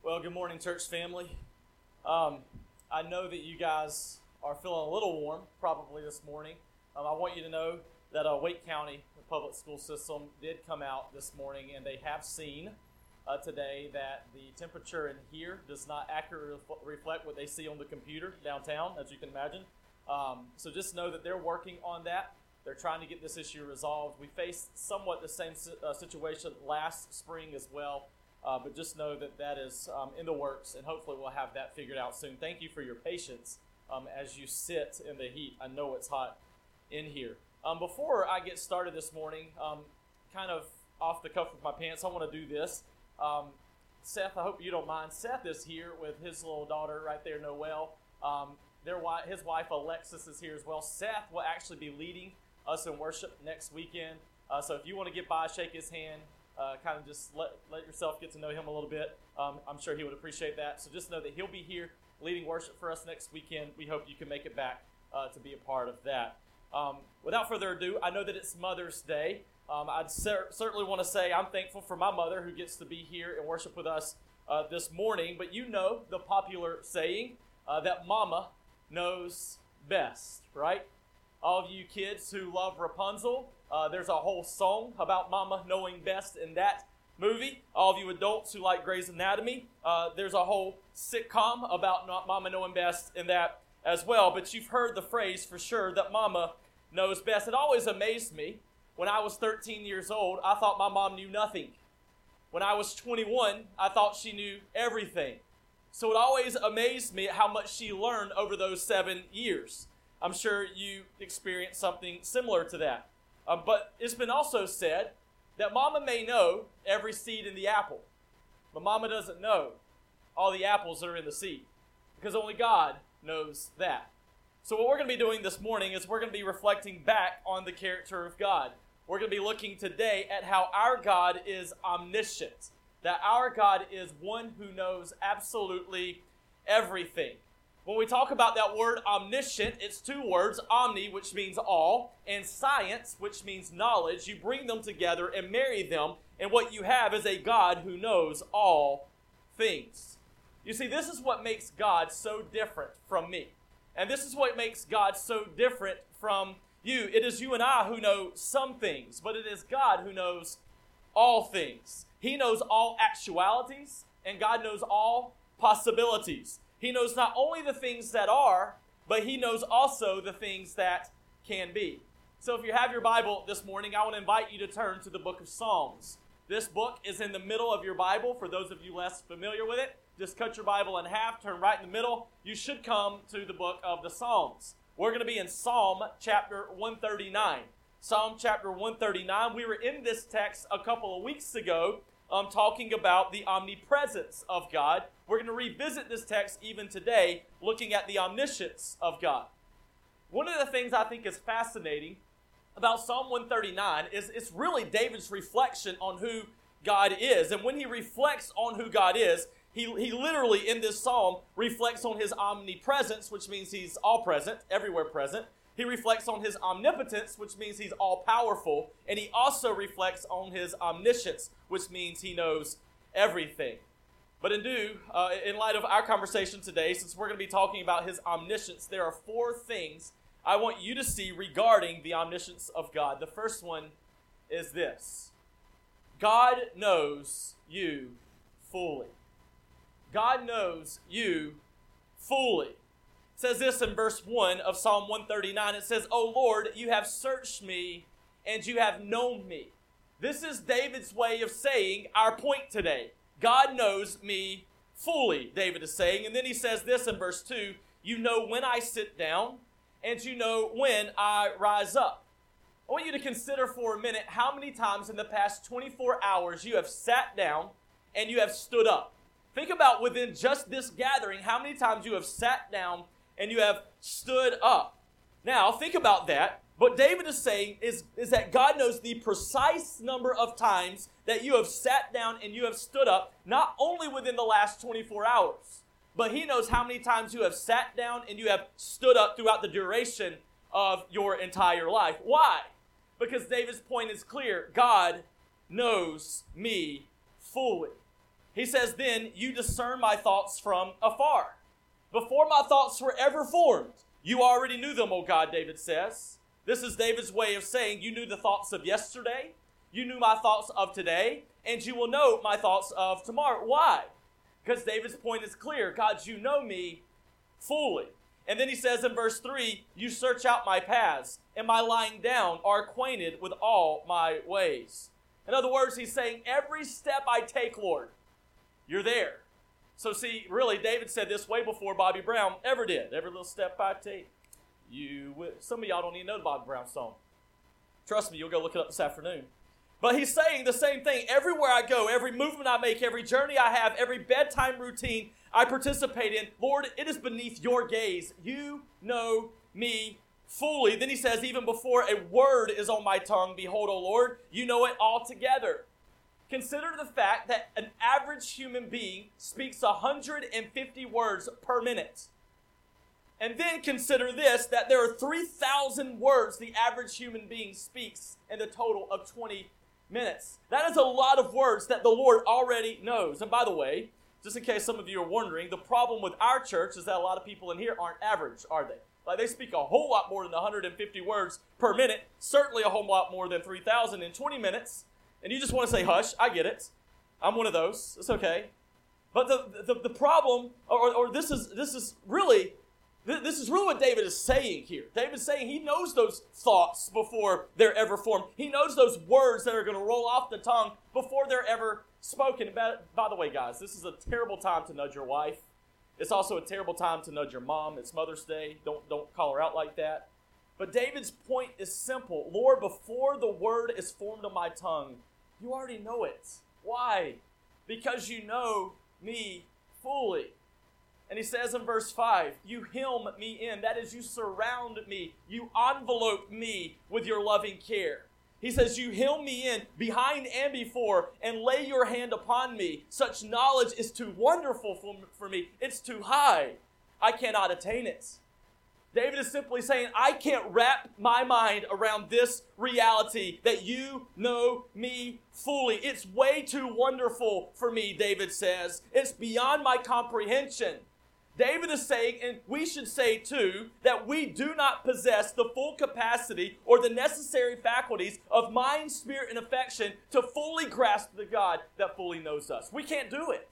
Well, good morning, church family. I know that you guys are feeling a little warm, probably this morning. I want you to know that Wake County public school system did come out this morning, and they have seen today that the temperature in here does not accurately reflect what they see on the computer downtown, as you can imagine. So just know that they're working on that. They're trying to get this issue resolved. We faced somewhat the same situation last spring as well. But just know that that is in the works, and hopefully we'll have that figured out soon. Thank you for your patience as you sit in the heat. I know it's hot in here. Before I get started this morning, kind of off the cuff of my pants, I want to do this. Seth, I hope you don't mind. Seth is here with his little daughter right there, Noelle. His wife, Alexis, is here as well. Seth will actually be leading us in worship next weekend. So if you want to get by, shake his hand. Kind of just let yourself get to know him a little bit. I'm sure he would appreciate that. So just know that he'll be here leading worship for us next weekend. We hope you can make it back to be a part of that. Without further ado, I know that it's Mother's Day. I'd certainly want to say I'm thankful for my mother who gets to be here and worship with us this morning. But you know the popular saying that Mama knows best, right? All of you kids who love Rapunzel, there's a whole song about Mama knowing best in that movie. All of you adults who like Grey's Anatomy, there's a whole sitcom about Mama knowing best in that as well. But you've heard the phrase for sure that Mama knows best. It always amazed me. When I was 13 years old, I thought my mom knew nothing. When I was 21, I thought she knew everything. So it always amazed me at how much she learned over those 7 years. I'm sure you experienced something similar to that. But it's been also said that Mama may know every seed in the apple, but Mama doesn't know all the apples that are in the seed, because only God knows that. So what we're going to be doing this morning is we're going to be reflecting back on the character of God. We're going to be looking today at how our God is omniscient, that our God is one who knows absolutely everything. When we talk about that word omniscient, it's two words, omni, which means all, and science, which means knowledge. You bring them together and marry them, and what you have is a God who knows all things. You see, this is what makes God so different from me. And this is what makes God so different from you. It is you and I who know some things, but it is God who knows all things. He knows all actualities, and God knows all possibilities. He knows not only the things that are, but he knows also the things that can be. So if you have your Bible this morning, I want to invite you to turn to the book of Psalms. This book is in the middle of your Bible. For those of you less familiar with it, just cut your Bible in half, turn right in the middle. You should come to the book of the Psalms. We're going to be in Psalm chapter 139. Psalm chapter 139. We were in this text a couple of weeks ago talking about the omnipresence of God. We're going to revisit this text even today, looking at the omniscience of God. One of the things I think is fascinating about Psalm 139 is it's really David's reflection on who God is. And when he reflects on who God is, he literally in this psalm reflects on his omnipresence, which means he's all present, everywhere present. He reflects on his omnipotence, which means he's all-powerful. And he also reflects on his omniscience, which means he knows everything. But in light of our conversation today, since we're going to be talking about his omniscience, there are 4 things I want you to see regarding the omniscience of God. The first one is this: God knows you fully. God knows you fully. It says this in verse 1 of Psalm 139. It says, "O Lord, you have searched me and you have known me." This is David's way of saying our point today. God knows me fully, David is saying. And then he says this in verse 2, "You know when I sit down and you know when I rise up." I want you to consider for a minute how many times in the past 24 hours you have sat down and you have stood up. Think about within just this gathering how many times you have sat down and you have stood up. Now, think about that. What David is saying is that God knows the precise number of times that you have sat down and you have stood up, not only within the last 24 hours, but he knows how many times you have sat down and you have stood up throughout the duration of your entire life. Why? Because David's point is clear. God knows me fully. He says, then you discern my thoughts from afar. Before my thoughts were ever formed, you already knew them, O God, David says. This is David's way of saying you knew the thoughts of yesterday, you knew my thoughts of today, and you will know my thoughts of tomorrow. Why? Because David's point is clear. God, you know me fully. And then he says in verse 3, you search out my paths, and my lying down are acquainted with all my ways. In other words, he's saying, every step I take, Lord, you're there. So see, really, David said this way before Bobby Brown ever did. Every little step I take, you will. Some of y'all don't even know the Bobby Brown song. Trust me, you'll go look it up this afternoon. But he's saying the same thing. Everywhere I go, every movement I make, every journey I have, every bedtime routine I participate in, Lord, it is beneath your gaze. You know me fully. Then he says, even before a word is on my tongue, behold, O Lord, you know it altogether. Consider the fact that an average human being speaks 150 words per minute. And then consider this, that there are 3,000 words the average human being speaks in the total of 20 minutes. That is a lot of words that the Lord already knows. And by the way, just in case some of you are wondering, the problem with our church is that a lot of people in here aren't average, are they? Like, they speak a whole lot more than 150 words per minute, certainly a whole lot more than 3,000 in 20 minutes. And you just want to say, hush, I get it. I'm one of those. It's okay. But the problem, or this is really what David is saying here. David's saying he knows those thoughts before they're ever formed. He knows those words that are going to roll off the tongue before they're ever spoken. By the way, guys, this is a terrible time to nudge your wife. It's also a terrible time to nudge your mom. It's Mother's Day. Don't call her out like that. But David's point is simple. Lord, before the word is formed on my tongue, you already know it. Why? Because you know me fully. And he says in verse 5, you hem me in. That is, you surround me. You envelope me with your loving care. He says, you hem me in behind and before and lay your hand upon me. Such knowledge is too wonderful for me. It's too high. I cannot attain it. David is simply saying, I can't wrap my mind around this reality that you know me fully. It's way too wonderful for me, David says. It's beyond my comprehension. David is saying, and we should say too, that we do not possess the full capacity or the necessary faculties of mind, spirit, and affection to fully grasp the God that fully knows us. We can't do it.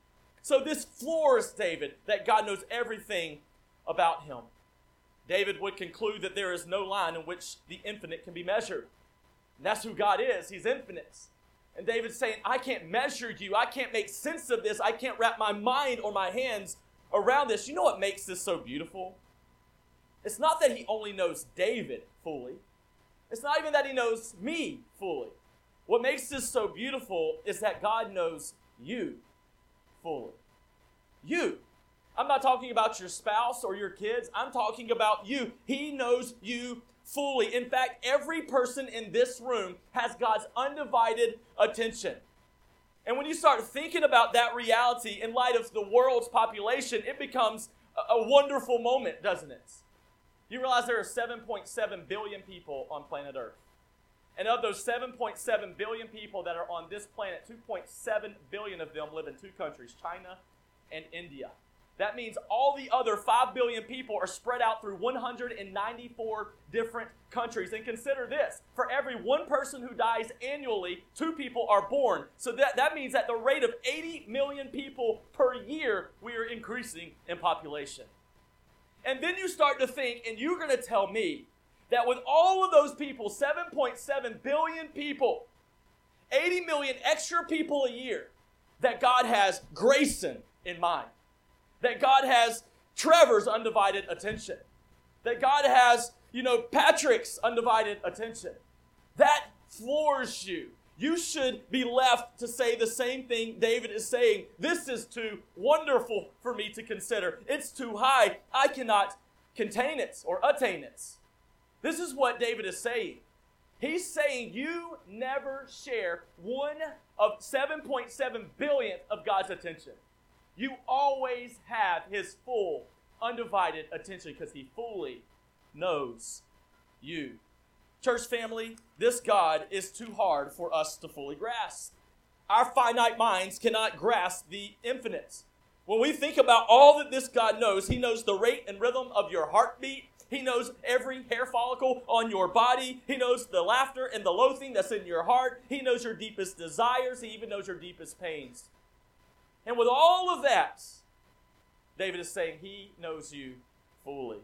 So this floors David that God knows everything about him. David would conclude that there is no line in which the infinite can be measured. And that's who God is. He's infinite. And David's saying, I can't measure you. I can't make sense of this. I can't wrap my mind or my hands around this. You know what makes this so beautiful? It's not that he only knows David fully. It's not even that he knows me fully. What makes this so beautiful is that God knows you fully. You. I'm not talking about your spouse or your kids. I'm talking about you. He knows you fully. In fact, every person in this room has God's undivided attention. And when you start thinking about that reality in light of the world's population, it becomes a wonderful moment, doesn't it? You realize there are 7.7 billion people on planet Earth. And of those 7.7 billion people that are on this planet, 2.7 billion of them live in two countries, China and India. That means all the other 5 billion people are spread out through 194 different countries. And consider this, for every one person who dies annually, 2 people are born. So that means at the rate of 80 million people per year, we are increasing in population. And then you start to think, and you're going to tell me, that with all of those people, 7.7 billion people, 80 million extra people a year, that God has Grayson in mind. That God has Trevor's undivided attention. That God has, Patrick's undivided attention. That floors you. You should be left to say the same thing David is saying. This is too wonderful for me to consider. It's too high. I cannot contain it or attain it. This is what David is saying. He's saying you never share one of 7.7 billionth of God's attention. You always have his full, undivided attention because he fully knows you. Church family, this God is too hard for us to fully grasp. Our finite minds cannot grasp the infinite. When we think about all that this God knows, he knows the rate and rhythm of your heartbeat. He knows every hair follicle on your body. He knows the laughter and the loathing that's in your heart. He knows your deepest desires. He even knows your deepest pains. And with all of that, David is saying he knows you fully.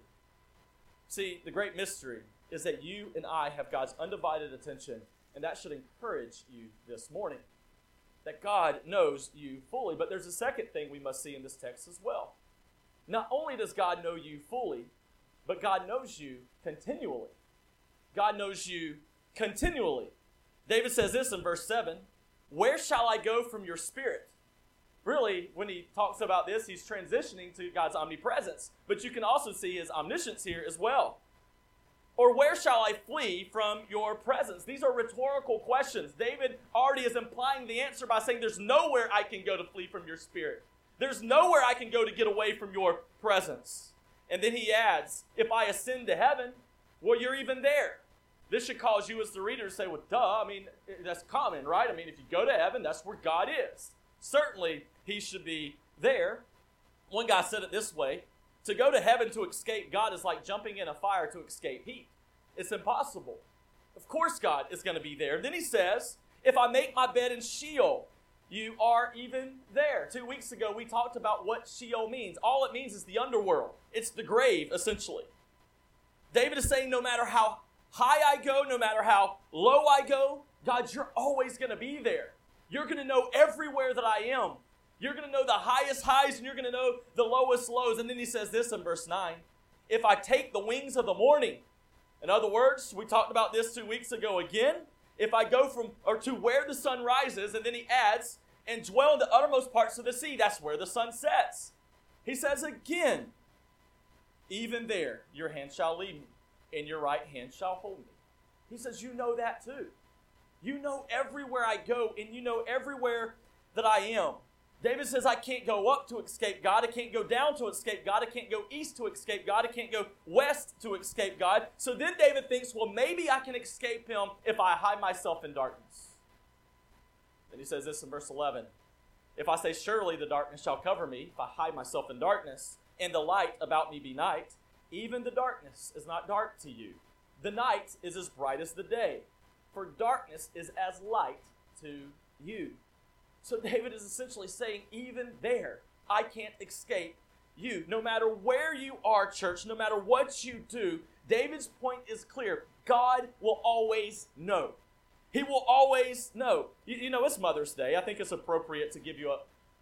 See, the great mystery is that you and I have God's undivided attention, and that should encourage you this morning. That God knows you fully. But there's a second thing we must see in this text as well. Not only does God know you fully, but God knows you continually. God knows you continually. David says this in verse 7, "Where shall I go from your spirit?" Really, when he talks about this, he's transitioning to God's omnipresence. But you can also see his omniscience here as well. Or where shall I flee from your presence? These are rhetorical questions. David already is implying the answer by saying there's nowhere I can go to flee from your spirit. There's nowhere I can go to get away from your presence. And then he adds, if I ascend to heaven, well, you're even there. This should cause you as the reader to say, well, duh, I mean, that's common, right? I mean, if you go to heaven, that's where God is. Certainly, he should be there. One guy said it this way, to go to heaven to escape God is like jumping in a fire to escape heat. It's impossible. Of course God is going to be there. Then he says, if I make my bed in Sheol, you are even there. 2 weeks ago, we talked about what Sheol means. All it means is the underworld. It's the grave, essentially. David is saying no matter how high I go, no matter how low I go, God, you're always going to be there. You're going to know everywhere that I am. You're going to know the highest highs and you're going to know the lowest lows. And then he says this in verse 9, if I take the wings of the morning, in other words, we talked about this 2 weeks ago again, if I go to where the sun rises, and then he adds, and dwell in the uttermost parts of the sea, that's where the sun sets. He says again, even there your hand shall lead me, and your right hand shall hold me. He says, you know that too. You know everywhere I go, and you know everywhere that I am. David says, I can't go up to escape God. I can't go down to escape God. I can't go east to escape God. I can't go west to escape God. So then David thinks, well, maybe I can escape him if I hide myself in darkness. Then he says this in verse 11. If I say, surely the darkness shall cover me, if I hide myself in darkness, and the light about me be night, even the darkness is not dark to you. The night is as bright as the day, for darkness is as light to you. So David is essentially saying, even there, I can't escape you. No matter where you are, church, no matter what you do, David's point is clear. God will always know. He will always know. You know, it's Mother's Day. I think it's appropriate to give you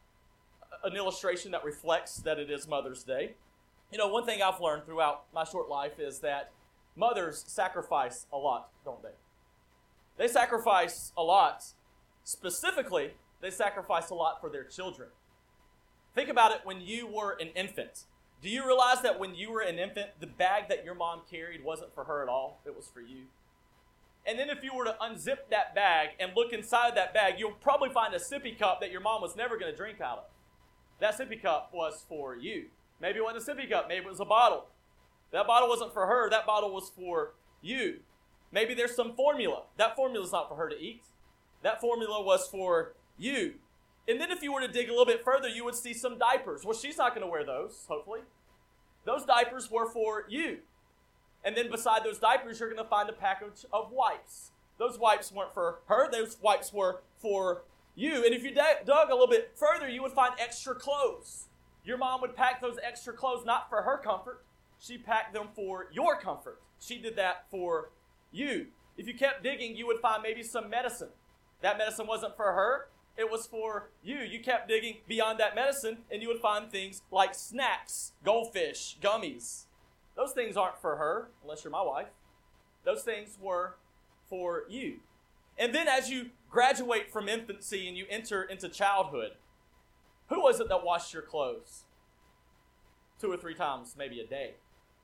an illustration that reflects that it is Mother's Day. You know, one thing I've learned throughout my short life is that mothers sacrifice a lot, don't they? They sacrifice a lot. Specifically, they sacrifice a lot for their children. Think about it when you were an infant. Do you realize that when you were an infant, the bag that your mom carried wasn't for her at all? It was for you. And then if you were to unzip that bag and look inside that bag, you'll probably find a sippy cup that your mom was never going to drink out of. That sippy cup was for you. Maybe it wasn't a sippy cup. Maybe it was a bottle. That bottle wasn't for her. That bottle was for you. Maybe there's some formula. That formula's not for her to eat. That formula was for you. And then if you were to dig a little bit further, you would see some diapers. Well, she's not going to wear those, hopefully. Those diapers were for you. And then beside those diapers, you're going to find a package of wipes. Those wipes weren't for her. Those wipes were for you. And if you dug a little bit further, you would find extra clothes. Your mom would pack those extra clothes not for her comfort. She packed them for your comfort. She did that for you. If you kept digging, you would find maybe some medicine. That medicine wasn't for her. It was for you. You kept digging beyond that medicine, and you would find things like snacks, goldfish, gummies. Those things aren't for her, unless you're my wife. Those things were for you. And then as you graduate from infancy and you enter into childhood, who was it that washed your clothes? 2 or 3 times, maybe a day.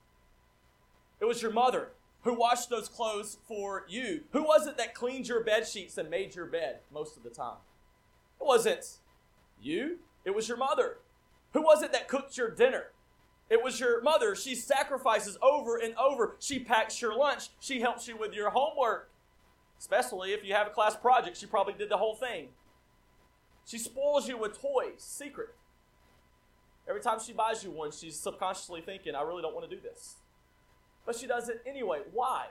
It was your mother who washed those clothes for you. Who was it that cleaned your bed sheets and made your bed most of the time? It wasn't you. It was your mother. Who was it that cooked your dinner? It was your mother. She sacrifices over and over. She packs your lunch. She helps you with your homework. Especially if you have a class project, she probably did the whole thing. She spoils you with toys, secret. Every time she buys you one, she's subconsciously thinking, I really don't want to do this. But she does it anyway. Why?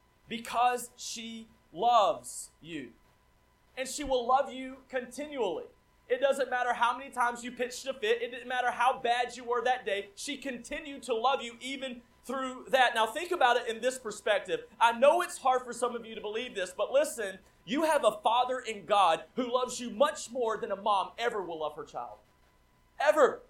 Because she loves you. And she will love you continually. It doesn't matter how many times you pitched a fit. It didn't matter how bad you were that day. She continued to love you even through that. Now think about it in this perspective. I know it's hard for some of you to believe this, but listen, you have a Father in God who loves you much more than a mom ever will love her child. Ever.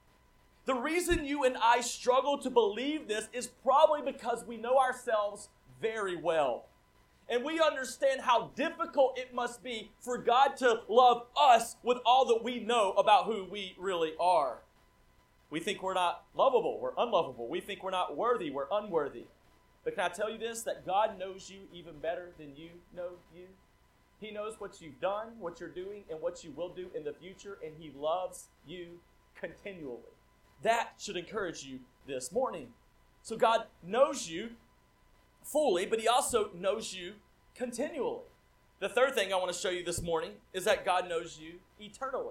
The reason you and I struggle to believe this is probably because we know ourselves very well. And we understand how difficult it must be for God to love us with all that we know about who we really are. We think we're not lovable, we're unlovable. We think we're not worthy, we're unworthy. But can I tell you this, that God knows you even better than you know you? He knows what you've done, what you're doing, and what you will do in the future, and He loves you continually. That should encourage you this morning. So God knows you fully, but He also knows you continually. The third thing I want to show you this morning is that God knows you eternally.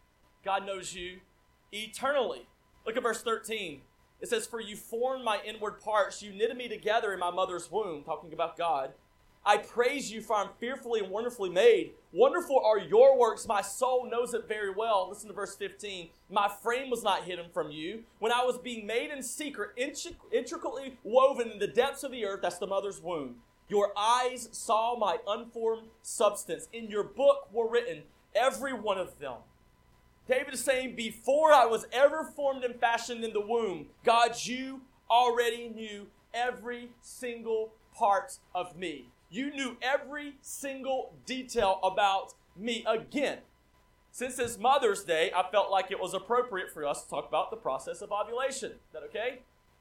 God knows you eternally. Look at verse 13. It says, "For you formed my inward parts. You knitted me together in my mother's womb," talking about God. "I praise you, for I'm fearfully and wonderfully made. Wonderful are your works. My soul knows it very well." Listen to verse 15. "My frame was not hidden from you. When I was being made in secret, intricately woven in the depths of the earth," that's the mother's womb, "your eyes saw my unformed substance. In your book were written, every one of them." David is saying, before I was ever formed and fashioned in the womb, God, you already knew every single part of me. You knew every single detail about me. Again, since it's Mother's Day, I felt like it was appropriate for us to talk about the process of ovulation. Is that okay?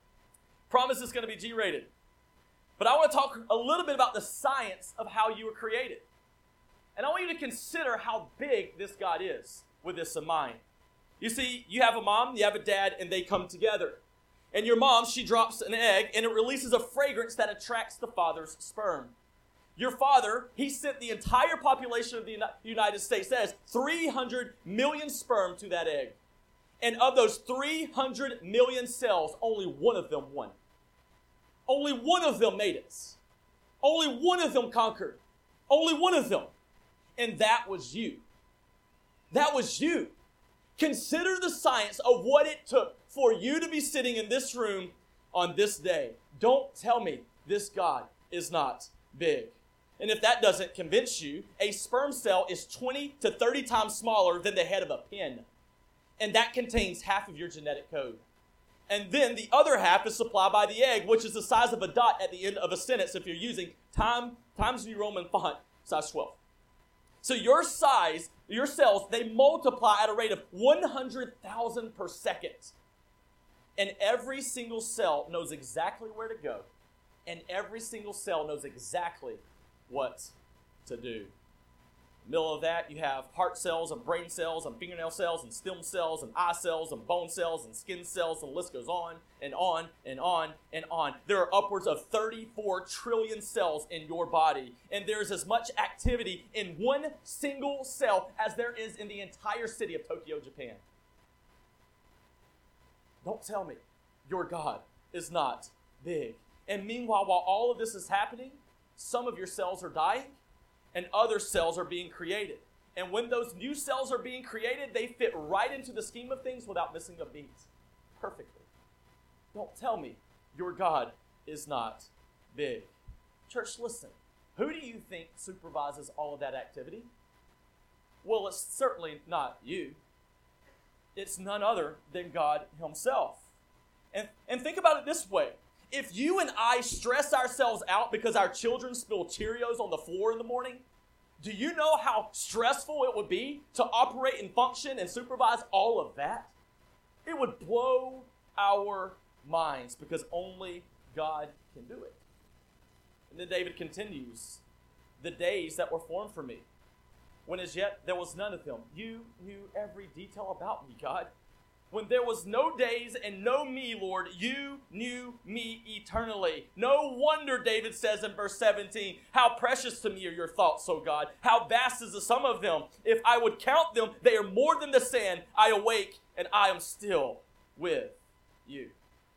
Promise it's going to be G-rated. But I want to talk a little bit about the science of how you were created. And I want you to consider how big this God is with this in mind. You see, you have a mom, you have a dad, and they come together. And your mom, she drops an egg, and it releases a fragrance that attracts the father's sperm. Your father, he sent the entire population of the United States, that is 300 million sperm to that egg. And of those 300 million cells, only one of them won. Only one of them made it. Only one of them conquered. Only one of them. And that was you. That was you. Consider the science of what it took for you to be sitting in this room on this day. Don't tell me this God is not big. And if that doesn't convince you, a sperm cell is 20 to 30 times smaller than the head of a pin. And that contains half of your genetic code. And then the other half is supplied by the egg, which is the size of a dot at the end of a sentence if you're using Times New Roman font, size 12. So your cells, they multiply at a rate of 100,000 per second. And every single cell knows exactly where to go. And every single cell knows exactly what to do. In the middle of that, you have heart cells and brain cells and fingernail cells and stem cells and eye cells and bone cells and skin cells, and the list goes on and on and on and on. There are upwards of 34 trillion cells in your body, and there's as much activity in one single cell as there is in the entire city of Tokyo, Japan. Don't tell me your God is not big. And meanwhile, while all of this is happening, some of your cells are dying, and other cells are being created. And when those new cells are being created, they fit right into the scheme of things without missing a beat. Perfectly. Don't tell me your God is not big. Church, listen. Who do you think supervises all of that activity? Well, it's certainly not you. It's none other than God Himself. And think about it this way. If you and I stress ourselves out because our children spill Cheerios on the floor in the morning, do you know how stressful it would be to operate and function and supervise all of that? It would blow our minds because only God can do it. And then David continues, "The days that were formed for me, when as yet there was none of them. You knew every detail about me, God. When there was no days and no me, Lord, you knew me eternally. No wonder David says in verse 17, how precious to me are your thoughts, O God. How vast is the sum of them. If I would count them, they are more than the sand. I awake and I am still with you.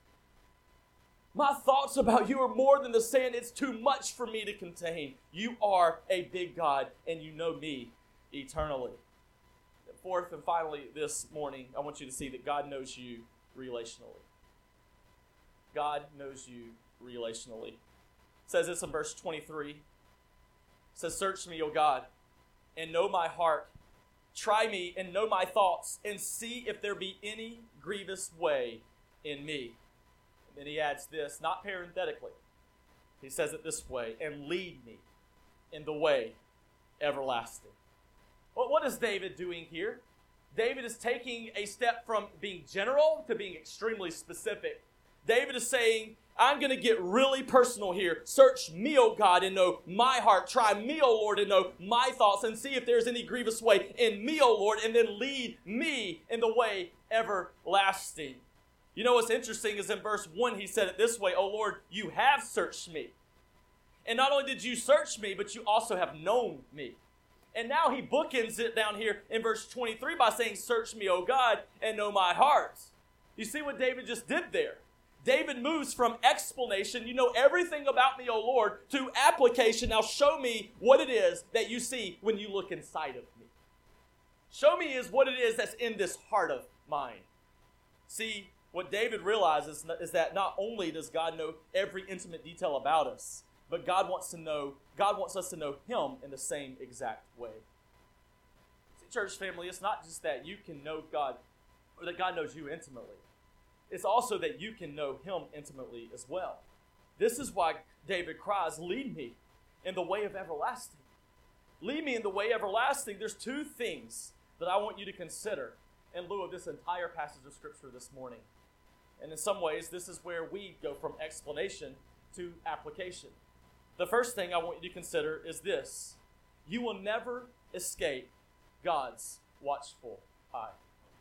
My thoughts about you are more than the sand. It's too much for me to contain. You are a big God and you know me eternally. Fourth and finally this morning, I want you to see that God knows you relationally. God knows you relationally. It says this in verse 23. It says, search me, O God, and know my heart. Try me and know my thoughts, and see if there be any grievous way in me. And then he adds this, not parenthetically. He says it this way, and lead me in the way everlasting. Well, what is David doing here? David is taking a step from being general to being extremely specific. David is saying, I'm going to get really personal here. Search me, O God, and know my heart. Try me, O Lord, and know my thoughts, and see if there's any grievous way in me, O Lord, and then lead me in the way everlasting. You know what's interesting is in verse 1, he said it this way, O Lord, you have searched me. And not only did you search me, but you also have known me. And now he bookends it down here in verse 23 by saying, search me, O God, and know my heart. You see what David just did there? David moves from explanation, you know everything about me, O Lord, to application. Now show me what it is that you see when you look inside of me. Show me is what it is that's in this heart of mine. See, what David realizes is that not only does God know every intimate detail about us, but God wants us to know him in the same exact way. See, church family, it's not just that you can know God, or that God knows you intimately. It's also that you can know him intimately as well. This is why David cries, lead me in the way of everlasting. Lead me in the way everlasting. There's two things that I want you to consider in lieu of this entire passage of Scripture this morning. And in some ways, this is where we go from explanation to application. The first thing I want you to consider is this. You will never escape God's watchful eye.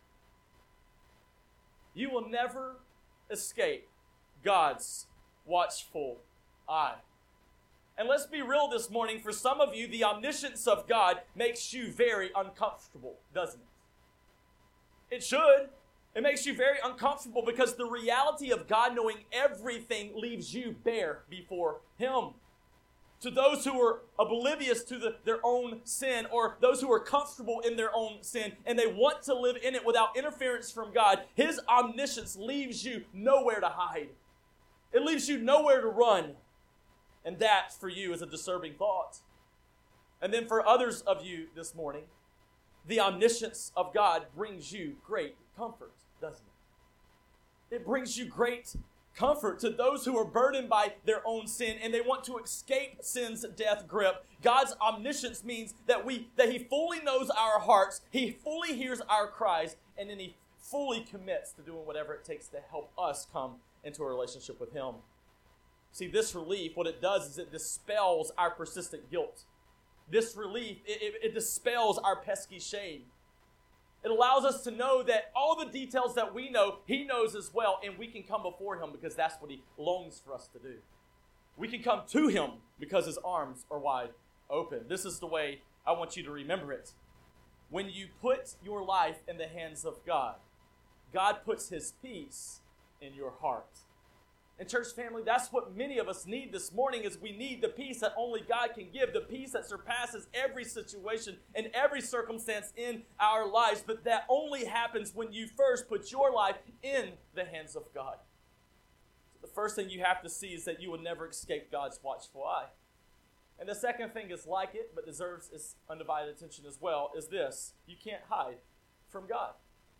You will never escape God's watchful eye. And let's be real this morning. For some of you, the omniscience of God makes you very uncomfortable, doesn't it? It should. It makes you very uncomfortable because the reality of God knowing everything leaves you bare before him. To those who are oblivious to their own sin, or those who are comfortable in their own sin and they want to live in it without interference from God, his omniscience leaves you nowhere to hide. It leaves you nowhere to run. And that, for you, is a disturbing thought. And then for others of you this morning, the omniscience of God brings you great comfort, doesn't it? It brings you great comfort to those who are burdened by their own sin and they want to escape sin's death grip. God's omniscience means that he fully knows our hearts, he fully hears our cries, and then he fully commits to doing whatever it takes to help us come into a relationship with him. See, this relief, what it does is it dispels our persistent guilt. This relief, it dispels our pesky shame. It allows us to know that all the details that we know, he knows as well, and we can come before him because that's what he longs for us to do. We can come to him because his arms are wide open. This is the way I want you to remember it. When you put your life in the hands of God, God puts his peace in your heart. And church family, that's what many of us need this morning, is we need the peace that only God can give, the peace that surpasses every situation and every circumstance in our lives. But that only happens when you first put your life in the hands of God. So the first thing you have to see is that you will never escape God's watchful eye. And the second thing is like it, but deserves its undivided attention as well, is this: you can't hide from God.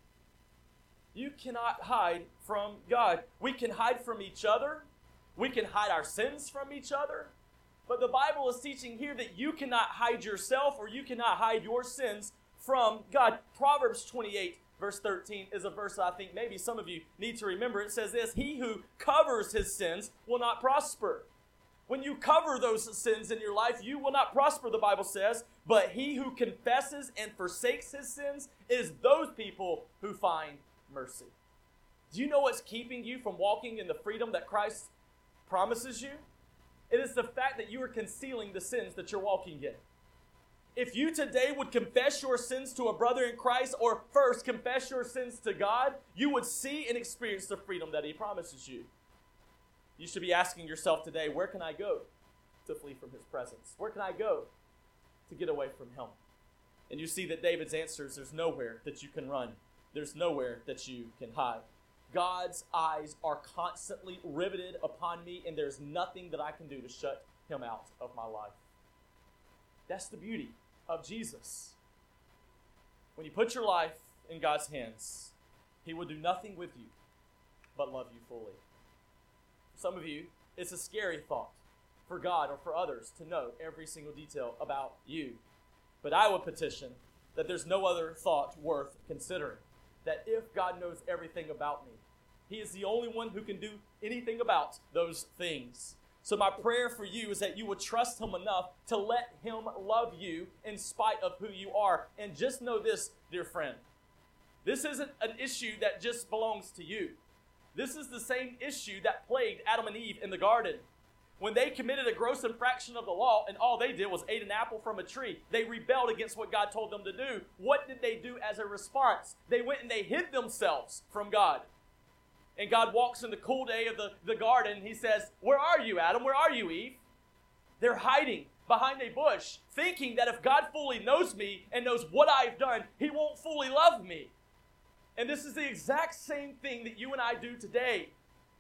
You cannot hide from God. We can hide from each other. We can hide our sins from each other. But the Bible is teaching here that you cannot hide yourself, or you cannot hide your sins from God. Proverbs 28, verse 13 is a verse that I think maybe some of you need to remember. It says this: he who covers his sins will not prosper. When you cover those sins in your life, you will not prosper, the Bible says. But he who confesses and forsakes his sins is those people who find mercy. Do you know what's keeping you from walking in the freedom that Christ promises you? It is the fact that you are concealing the sins that you're walking in. If you today would confess your sins to a brother in Christ, or first confess your sins to God, you would see and experience the freedom that He promises you. You should be asking yourself today, where can I go to flee from His presence? Where can I go to get away from Him? And you see that David's answer is there's nowhere that you can run. There's nowhere that you can hide. God's eyes are constantly riveted upon me, and there's nothing that I can do to shut Him out of my life. That's the beauty of Jesus. When you put your life in God's hands, He will do nothing with you but love you fully. For some of you, it's a scary thought for God or for others to know every single detail about you. But I would petition that there's no other thought worth considering. That if God knows everything about me, He is the only one who can do anything about those things. So my prayer for you is that you would trust Him enough to let Him love you in spite of who you are. And just know this, dear friend. This isn't an issue that just belongs to you. This is the same issue that plagued Adam and Eve in the garden. When they committed a gross infraction of the law and all they did was ate an apple from a tree, they rebelled against what God told them to do. What did they do as a response? They went and they hid themselves from God. And God walks in the cool day of the garden and He says, "Where are you, Adam? Where are you, Eve?" They're hiding behind a bush, thinking that if God fully knows me and knows what I've done, He won't fully love me. And this is the exact same thing that you and I do today.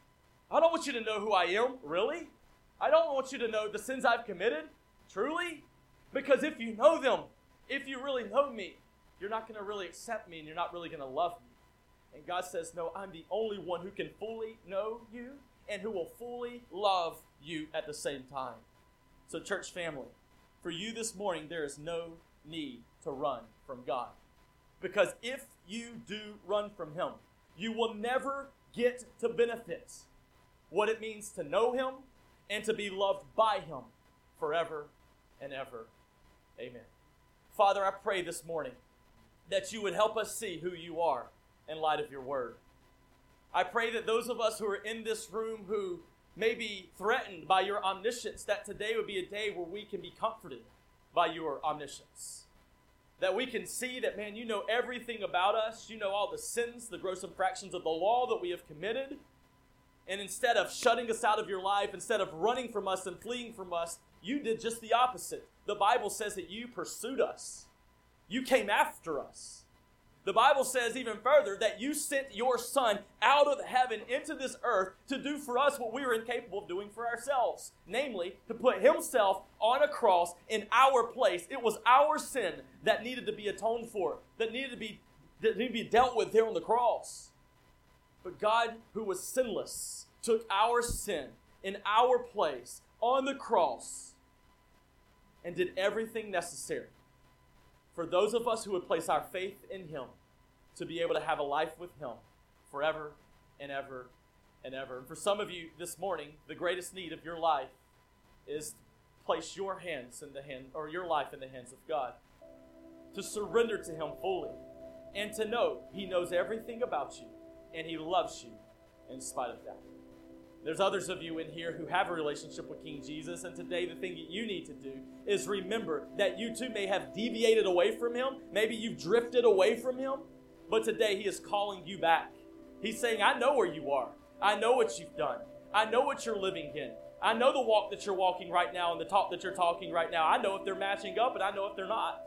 I don't want you to know who I am, really. I don't want you to know the sins I've committed, truly. Because if you know them, if you really know me, you're not going to really accept me and you're not really going to love me. And God says, no, I'm the only one who can fully know you and who will fully love you at the same time. So church family, for you this morning, there is no need to run from God. Because if you do run from Him, you will never get to benefit what it means to know Him and to be loved by Him forever and ever. Amen. Father, I pray this morning that you would help us see who you are in light of your word. I pray that those of us who are in this room who may be threatened by your omniscience, that today would be a day where we can be comforted by your omniscience. That we can see that, man, you know everything about us. You know all the sins, the gross infractions of the law that we have committed. And instead of shutting us out of your life, instead of running from us and fleeing from us, you did just the opposite. The Bible says that you pursued us. You came after us. The Bible says even further that you sent your Son out of heaven into this earth to do for us what we were incapable of doing for ourselves. Namely, to put Himself on a cross in our place. It was our sin that needed to be atoned for, that needed to be dealt with there on the cross. But God, who was sinless, took our sin in our place on the cross and did everything necessary for those of us who would place our faith in Him to be able to have a life with Him forever and ever and ever. And for some of you this morning, the greatest need of your life is to place your hands in the hand, or your life in the hands of God, to surrender to Him fully, and to know He knows everything about you and He loves you in spite of that. There's others of you in here who have a relationship with King Jesus, and today the thing that you need to do is remember that you too may have deviated away from Him. Maybe you've drifted away from Him, but today He is calling you back. He's saying, I know where you are. I know what you've done. I know what you're living in. I know the walk that you're walking right now and the talk that you're talking right now. I know if they're matching up and I know if they're not.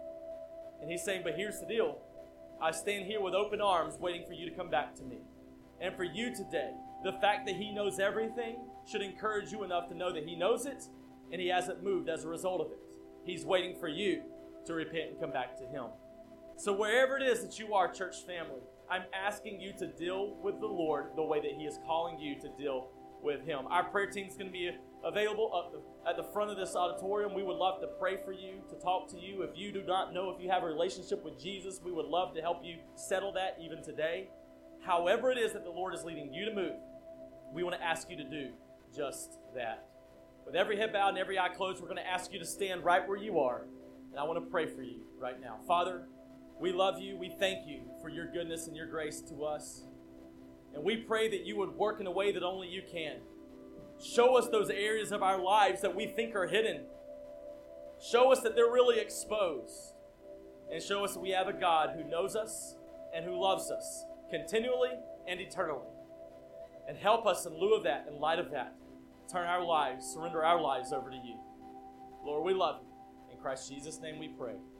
And He's saying, but here's the deal. I stand here with open arms waiting for you to come back to me. And for you today, the fact that He knows everything should encourage you enough to know that He knows it and He hasn't moved as a result of it. He's waiting for you to repent and come back to Him. So wherever it is that you are, church family, I'm asking you to deal with the Lord the way that He is calling you to deal with Him. Our prayer team is going to be available at the front of this auditorium. We would love to pray for you, to talk to you. If you do not know if you have a relationship with Jesus, we would love to help you settle that even today. However it is that the Lord is leading you to move, we want to ask you to do just that. With every head bowed and every eye closed, we're going to ask you to stand right where you are. And I want to pray for you right now. Father, we love you. We thank you for your goodness and your grace to us. And we pray that you would work in a way that only you can. Show us those areas of our lives that we think are hidden. Show us that they're really exposed. And show us that we have a God who knows us and who loves us continually and eternally. And help us in lieu of that, in light of that, turn our lives, surrender our lives over to you. Lord, we love you. In Christ Jesus' name we pray.